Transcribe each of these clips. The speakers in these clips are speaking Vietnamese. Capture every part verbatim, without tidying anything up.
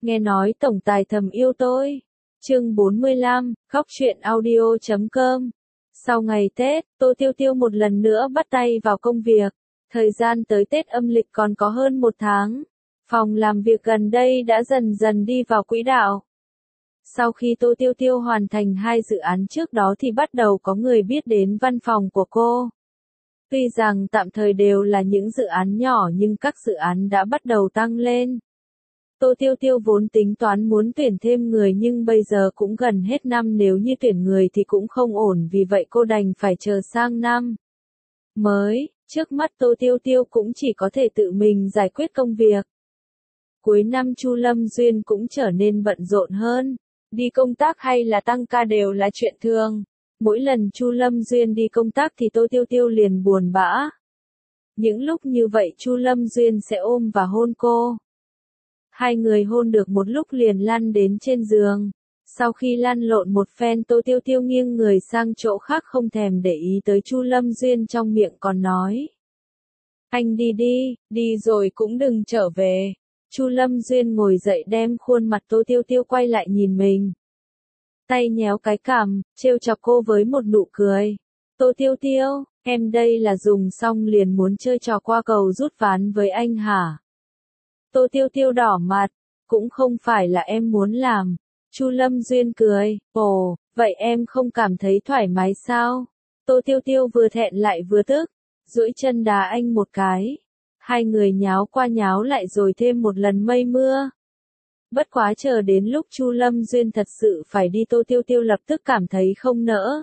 Nghe nói tổng tài thầm yêu tôi. Chương bốn mươi lăm, khóc chuyện audio chấm com. Sau ngày Tết, Tô Tiêu Tiêu một lần nữa bắt tay vào công việc. Thời gian tới Tết âm lịch còn có hơn một tháng. Phòng làm việc gần đây đã dần dần đi vào quỹ đạo. Sau khi Tô Tiêu Tiêu hoàn thành hai dự án trước đó thì bắt đầu có người biết đến văn phòng của cô. Tuy rằng tạm thời đều là những dự án nhỏ nhưng các dự án đã bắt đầu tăng lên. Tô Tiêu Tiêu vốn tính toán muốn tuyển thêm người nhưng bây giờ cũng gần hết năm, nếu như tuyển người thì cũng không ổn, vì vậy cô đành phải chờ sang năm mới. Trước mắt Tô Tiêu Tiêu cũng chỉ có thể tự mình giải quyết công việc. Cuối năm Chu Lâm Duyên cũng trở nên bận rộn hơn. Đi công tác hay là tăng ca đều là chuyện thường. Mỗi lần Chu Lâm Duyên đi công tác thì Tô Tiêu Tiêu liền buồn bã. Những lúc như vậy Chu Lâm Duyên sẽ ôm và hôn cô. Hai người hôn được một lúc liền lăn đến trên giường. Sau khi lăn lộn một phen, Tô Tiêu Tiêu nghiêng người sang chỗ khác không thèm để ý tới Chu Lâm Duyên, trong miệng còn nói: "Anh đi đi, đi rồi cũng đừng trở về." Chu Lâm Duyên ngồi dậy đem khuôn mặt Tô Tiêu Tiêu quay lại nhìn mình. Tay nhéo cái cằm, trêu chọc cô với một nụ cười. "Tô Tiêu Tiêu, em đây là dùng xong liền muốn chơi trò qua cầu rút ván với anh hả?" Tô Tiêu Tiêu đỏ mặt. "Cũng không phải là em muốn làm." Chu Lâm Duyên cười. "Ồ, vậy em không cảm thấy thoải mái sao?" Tô Tiêu Tiêu vừa thẹn lại vừa tức, duỗi chân đá anh một cái. Hai người nháo qua nháo lại rồi thêm một lần mây mưa. Bất quá chờ đến lúc Chu Lâm Duyên thật sự phải đi, Tô Tiêu Tiêu lập tức cảm thấy không nỡ.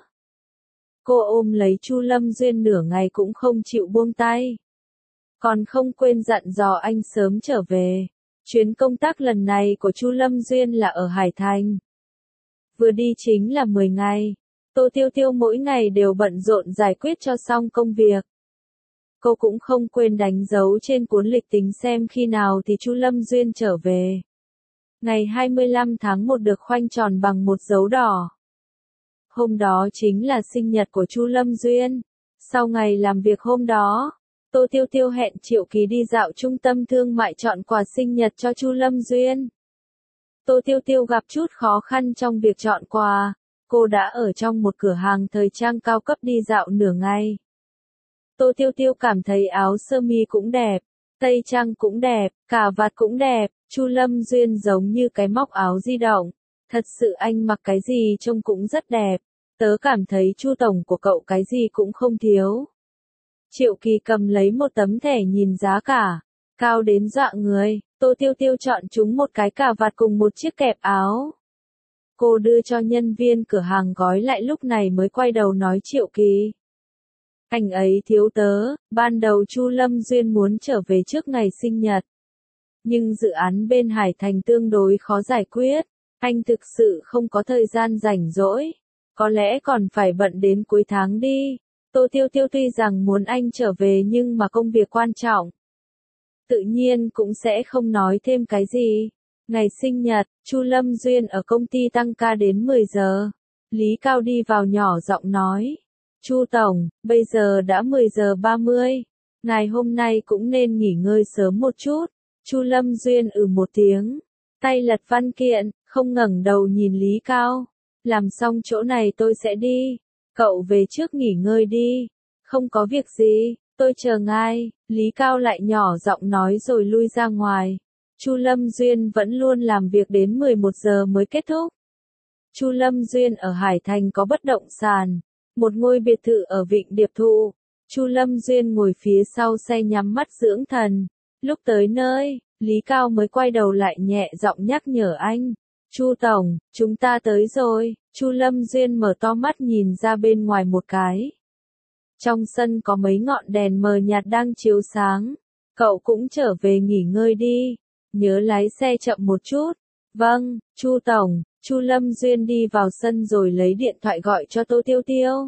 Cô ôm lấy Chu Lâm Duyên nửa ngày cũng không chịu buông tay. Còn không quên dặn dò anh sớm trở về. Chuyến công tác lần này của Chu Lâm Duyên là ở Hải Thành. Vừa đi chính là mười ngày. Tô Tiêu Tiêu mỗi ngày đều bận rộn giải quyết cho xong công việc. Cô cũng không quên đánh dấu trên cuốn lịch tính xem khi nào thì Chu Lâm Duyên trở về. Ngày hai mươi lăm tháng một được khoanh tròn bằng một dấu đỏ. Hôm đó chính là sinh nhật của Chu Lâm Duyên. Sau ngày làm việc hôm đó, Tô Tiêu Tiêu hẹn Triệu Kỳ đi dạo trung tâm thương mại chọn quà sinh nhật cho Chu Lâm Duyên. Tô Tiêu Tiêu gặp chút khó khăn trong việc chọn quà. Cô đã ở trong một cửa hàng thời trang cao cấp đi dạo nửa ngày. Tô Tiêu Tiêu cảm thấy áo sơ mi cũng đẹp, tây trang cũng đẹp, cà vạt cũng đẹp. Chu Lâm Duyên giống như cái móc áo di động. "Thật sự anh mặc cái gì trông cũng rất đẹp. Tớ cảm thấy Chu tổng của cậu cái gì cũng không thiếu." Triệu Kỳ cầm lấy một tấm thẻ nhìn giá cả, cao đến dọa người. Tô Tiêu Tiêu chọn chúng một cái cà vạt cùng một chiếc kẹp áo. Cô đưa cho nhân viên cửa hàng gói lại, lúc này mới quay đầu nói Triệu Kỳ: "Anh ấy thiếu tớ." Ban đầu Chu Lâm Duyên muốn trở về trước ngày sinh nhật. Nhưng dự án bên Hải Thành tương đối khó giải quyết. Anh thực sự không có thời gian rảnh rỗi. Có lẽ còn phải bận đến cuối tháng đi. Tô Tiêu Tiêu tuy rằng muốn anh trở về nhưng mà công việc quan trọng. Tự nhiên cũng sẽ không nói thêm cái gì. Ngày sinh nhật, Chu Lâm Duyên ở công ty tăng ca đến mười giờ. Lý Cao đi vào nhỏ giọng nói: "Chu tổng, bây giờ đã mười giờ ba mươi. Ngài hôm nay cũng nên nghỉ ngơi sớm một chút." Chu Lâm Duyên ừ một tiếng, tay lật văn kiện, không ngẩng đầu nhìn Lý Cao. "Làm xong chỗ này tôi sẽ đi. Cậu về trước nghỉ ngơi đi." "Không có việc gì, tôi chờ ngài." Lý Cao lại nhỏ giọng nói rồi lui ra ngoài. Chu Lâm Duyên vẫn luôn làm việc đến mười một giờ mới kết thúc. Chu Lâm Duyên ở Hải Thành có bất động sản, một ngôi biệt thự ở Vịnh Điệp Thụ. Chu Lâm Duyên ngồi phía sau xe nhắm mắt dưỡng thần. Lúc tới nơi, Lý Cao mới quay đầu lại nhẹ giọng nhắc nhở anh: "Chu tổng, chúng ta tới rồi." Chu Lâm Duyên mở to mắt nhìn ra bên ngoài một cái. Trong sân có mấy ngọn đèn mờ nhạt đang chiếu sáng. "Cậu cũng trở về nghỉ ngơi đi. Nhớ lái xe chậm một chút." "Vâng, Chu tổng." Chu Lâm Duyên đi vào sân rồi lấy điện thoại gọi cho Tô Tiêu Tiêu.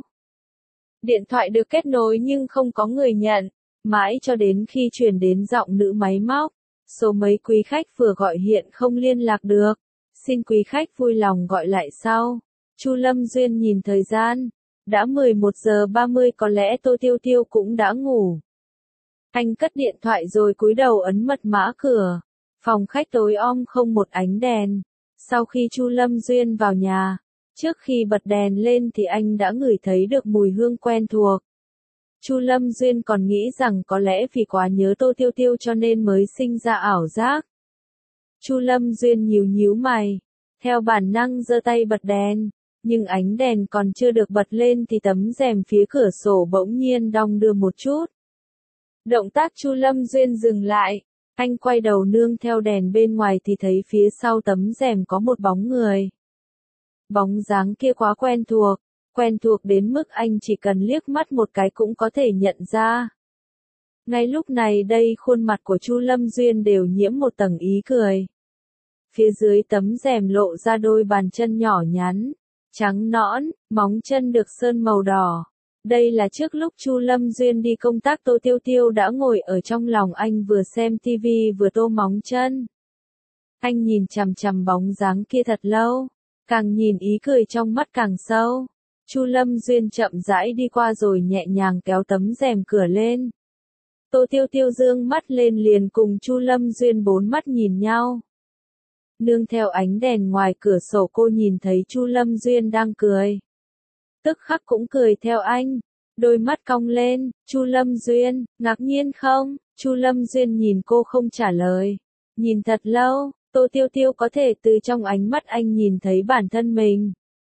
Điện thoại được kết nối nhưng không có người nhận. Mãi cho đến khi truyền đến giọng nữ máy móc: "Số mấy quý khách vừa gọi hiện không liên lạc được. Xin quý khách vui lòng gọi lại sau." Chu Lâm Duyên nhìn thời gian. Đã mười một giờ ba mươi, có lẽ Tô Tiêu Tiêu cũng đã ngủ. Anh cất điện thoại rồi cúi đầu ấn mật mã cửa. Phòng khách tối om không một ánh đèn. Sau khi Chu Lâm Duyên vào nhà, trước khi bật đèn lên thì anh đã ngửi thấy được mùi hương quen thuộc. Chu Lâm Duyên còn nghĩ rằng có lẽ vì quá nhớ Tô Tiêu Tiêu cho nên mới sinh ra ảo giác. Chu Lâm Duyên nhíu nhíu mày, theo bản năng giơ tay bật đèn, nhưng ánh đèn còn chưa được bật lên thì tấm rèm phía cửa sổ bỗng nhiên đong đưa một chút. Động tác Chu Lâm Duyên dừng lại, anh quay đầu nương theo đèn bên ngoài thì thấy phía sau tấm rèm có một bóng người. Bóng dáng kia quá quen thuộc, quen thuộc đến mức anh chỉ cần liếc mắt một cái cũng có thể nhận ra. Ngay lúc này đây khuôn mặt của Chu Lâm Duyên đều nhiễm một tầng ý cười. Phía dưới tấm rèm lộ ra đôi bàn chân nhỏ nhắn, trắng nõn, móng chân được sơn màu đỏ. Đây là trước lúc Chu Lâm Duyên đi công tác Tô Tiêu Tiêu đã ngồi ở trong lòng anh vừa xem tivi vừa tô móng chân. Anh nhìn chằm chằm bóng dáng kia thật lâu, càng nhìn ý cười trong mắt càng sâu. Chu Lâm Duyên chậm rãi đi qua rồi nhẹ nhàng kéo tấm rèm cửa lên. Tô Tiêu Tiêu dương mắt lên liền cùng Chu Lâm Duyên bốn mắt nhìn nhau. Nương theo ánh đèn ngoài cửa sổ cô nhìn thấy Chu Lâm Duyên đang cười. Tức khắc cũng cười theo anh, đôi mắt cong lên. Chu Lâm Duyên, ngạc nhiên không? Chu Lâm Duyên nhìn cô không trả lời. Nhìn thật lâu, Tô Tiêu Tiêu có thể từ trong ánh mắt anh nhìn thấy bản thân mình.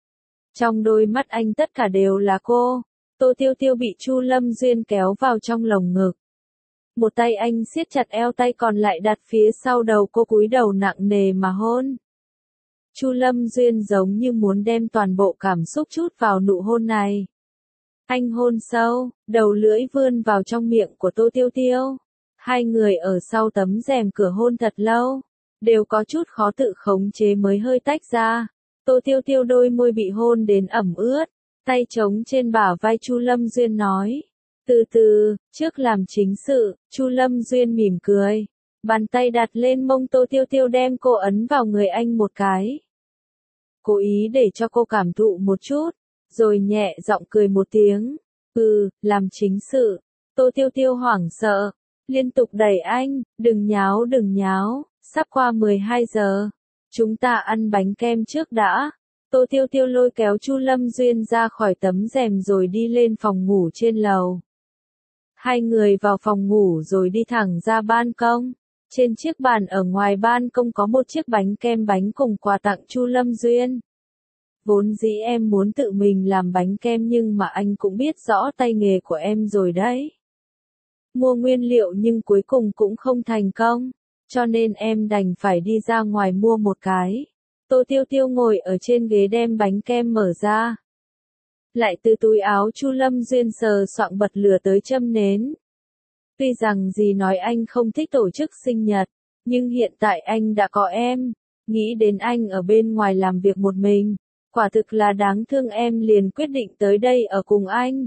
Trong đôi mắt anh tất cả đều là cô. Tô Tiêu Tiêu bị Chu Lâm Duyên kéo vào trong lồng ngực. Một tay anh siết chặt eo, tay còn lại đặt phía sau đầu cô, cúi đầu nặng nề mà hôn. Chu Lâm Duyên giống như muốn đem toàn bộ cảm xúc trút vào nụ hôn này. Anh hôn sâu, đầu lưỡi vươn vào trong miệng của Tô Tiêu Tiêu. Hai người ở sau tấm rèm cửa hôn thật lâu, đều có chút khó tự khống chế mới hơi tách ra. Tô Tiêu Tiêu đôi môi bị hôn đến ẩm ướt, tay trống trên bả vai Chu Lâm Duyên nói. Từ từ, trước làm chính sự. Chu Lâm Duyên mỉm cười, bàn tay đặt lên mông Tô Tiêu Tiêu đem cô ấn vào người anh một cái. Cố ý để cho cô cảm thụ một chút, rồi nhẹ giọng cười một tiếng. Ừ, làm chính sự. Tô Tiêu Tiêu hoảng sợ, liên tục đẩy anh, đừng nháo đừng nháo, sắp qua mười hai giờ. Chúng ta ăn bánh kem trước đã. Tô Tiêu Tiêu lôi kéo Chu Lâm Duyên ra khỏi tấm rèm rồi đi lên phòng ngủ trên lầu. Hai người vào phòng ngủ rồi đi thẳng ra ban công. Trên chiếc bàn ở ngoài ban công có một chiếc bánh kem bánh cùng quà tặng Chu Lâm Duyên. Vốn dĩ em muốn tự mình làm bánh kem nhưng mà anh cũng biết rõ tay nghề của em rồi đấy. Mua nguyên liệu nhưng cuối cùng cũng không thành công, cho nên em đành phải đi ra ngoài mua một cái. Tô Tiêu Tiêu ngồi ở trên ghế đem bánh kem mở ra. Lại từ túi áo Chu Lâm Duyên sờ soạng bật lửa tới châm nến. Tuy rằng dì nói anh không thích tổ chức sinh nhật, nhưng hiện tại anh đã có em. Nghĩ đến anh ở bên ngoài làm việc một mình, quả thực là đáng thương, em liền quyết định tới đây ở cùng anh.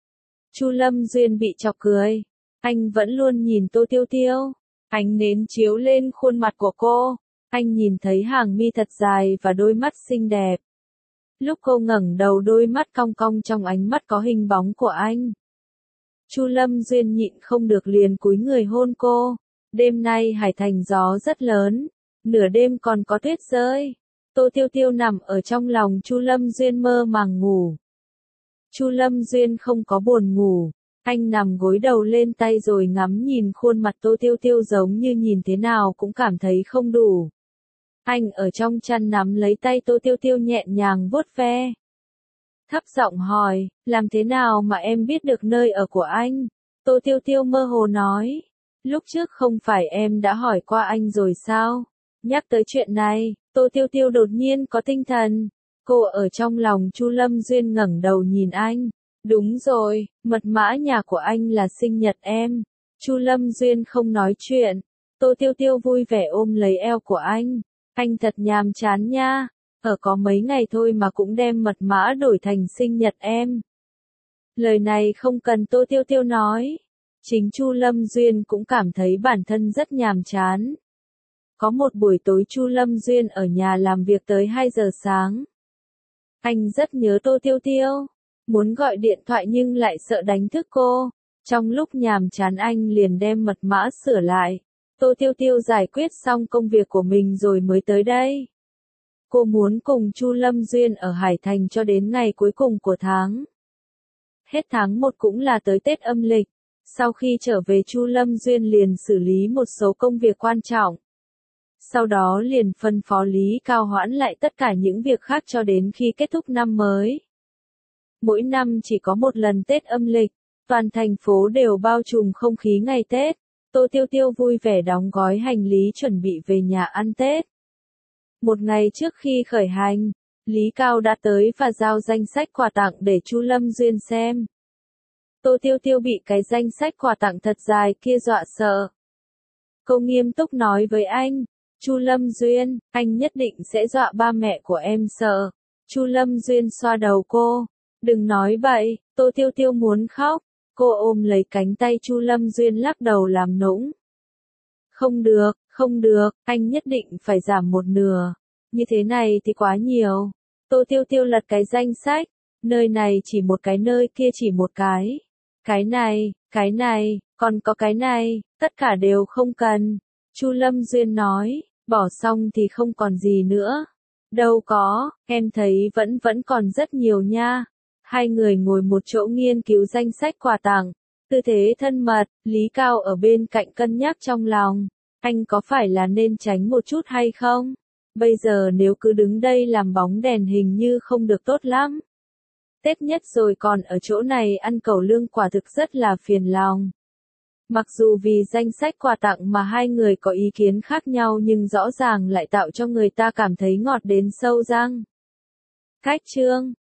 Chu Lâm Duyên bị chọc cười. Anh vẫn luôn nhìn Tô Tiêu Tiêu. Ánh nến chiếu lên khuôn mặt của cô. Anh nhìn thấy hàng mi thật dài và đôi mắt xinh đẹp. Lúc cô ngẩng đầu đôi mắt cong cong trong ánh mắt có hình bóng của anh. Chu Lâm Duyên nhịn không được liền cúi người hôn cô. Đêm nay Hải Thành gió rất lớn, nửa đêm còn có tuyết rơi. Tô Tiêu Tiêu nằm ở trong lòng Chu Lâm Duyên mơ màng ngủ. Chu Lâm Duyên không có buồn ngủ, anh nằm gối đầu lên tay rồi ngắm nhìn khuôn mặt Tô Tiêu Tiêu giống như nhìn thế nào cũng cảm thấy không đủ. Anh ở trong chăn nắm lấy tay Tô Tiêu Tiêu nhẹ nhàng vuốt ve. Thấp giọng hỏi, làm thế nào mà em biết được nơi ở của anh? Tô Tiêu Tiêu mơ hồ nói, lúc trước không phải em đã hỏi qua anh rồi sao? Nhắc tới chuyện này, Tô Tiêu Tiêu đột nhiên có tinh thần. Cô ở trong lòng Chu Lâm Duyên ngẩng đầu nhìn anh. Đúng rồi, mật mã nhà của anh là sinh nhật em. Chu Lâm Duyên không nói chuyện. Tô Tiêu Tiêu vui vẻ ôm lấy eo của anh. Anh thật nhàm chán nha. Ở có mấy ngày thôi mà cũng đem mật mã đổi thành sinh nhật em. Lời này không cần Tô Tiêu Tiêu nói. Chính Chu Lâm Duyên cũng cảm thấy bản thân rất nhàm chán. Có một buổi tối Chu Lâm Duyên ở nhà làm việc tới hai giờ sáng. Anh rất nhớ Tô Tiêu Tiêu. Muốn gọi điện thoại nhưng lại sợ đánh thức cô. Trong lúc nhàm chán anh liền đem mật mã sửa lại. Tô Tiêu Tiêu giải quyết xong công việc của mình rồi mới tới đây. Cô muốn cùng Chu Lâm Duyên ở Hải Thành cho đến ngày cuối cùng của tháng. Hết tháng một cũng là tới Tết âm lịch. Sau khi trở về Chu Lâm Duyên liền xử lý một số công việc quan trọng. Sau đó liền phân phó Lý Cao hoãn lại tất cả những việc khác cho đến khi kết thúc năm mới. Mỗi năm chỉ có một lần Tết âm lịch, toàn thành phố đều bao trùm không khí ngày Tết. Tô Tiêu Tiêu vui vẻ đóng gói hành lý chuẩn bị về nhà ăn Tết. Một ngày trước khi khởi hành, Lý Cao đã tới và giao danh sách quà tặng để Chu Lâm Duyên xem. Tô Tiêu Tiêu bị cái danh sách quà tặng thật dài kia dọa sợ. Cô nghiêm túc nói với anh, Chu Lâm Duyên, anh nhất định sẽ dọa ba mẹ của em sợ. Chu Lâm Duyên xoa đầu cô, đừng nói bậy. Tô Tiêu Tiêu muốn khóc, cô ôm lấy cánh tay Chu Lâm Duyên lắc đầu làm nũng. Không được, không được, anh nhất định phải giảm một nửa. Như thế này thì quá nhiều. Tô Tiêu Tiêu lật cái danh sách, nơi này chỉ một cái, nơi kia chỉ một cái. Cái này, cái này, còn có cái này, tất cả đều không cần. Chu Lâm Duyên nói, bỏ xong thì không còn gì nữa. Đâu có, em thấy vẫn vẫn còn rất nhiều nha. Hai người ngồi một chỗ nghiên cứu danh sách quà tặng, tư thế thân mật, Lý Cao ở bên cạnh cân nhắc trong lòng. Anh có phải là nên tránh một chút hay không? Bây giờ nếu cứ đứng đây làm bóng đèn hình như không được tốt lắm. Tết nhất rồi còn ở chỗ này ăn cẩu lương quả thực rất là phiền lòng. Mặc dù vì danh sách quà tặng mà hai người có ý kiến khác nhau nhưng rõ ràng lại tạo cho người ta cảm thấy ngọt đến sâu răng. Cách chương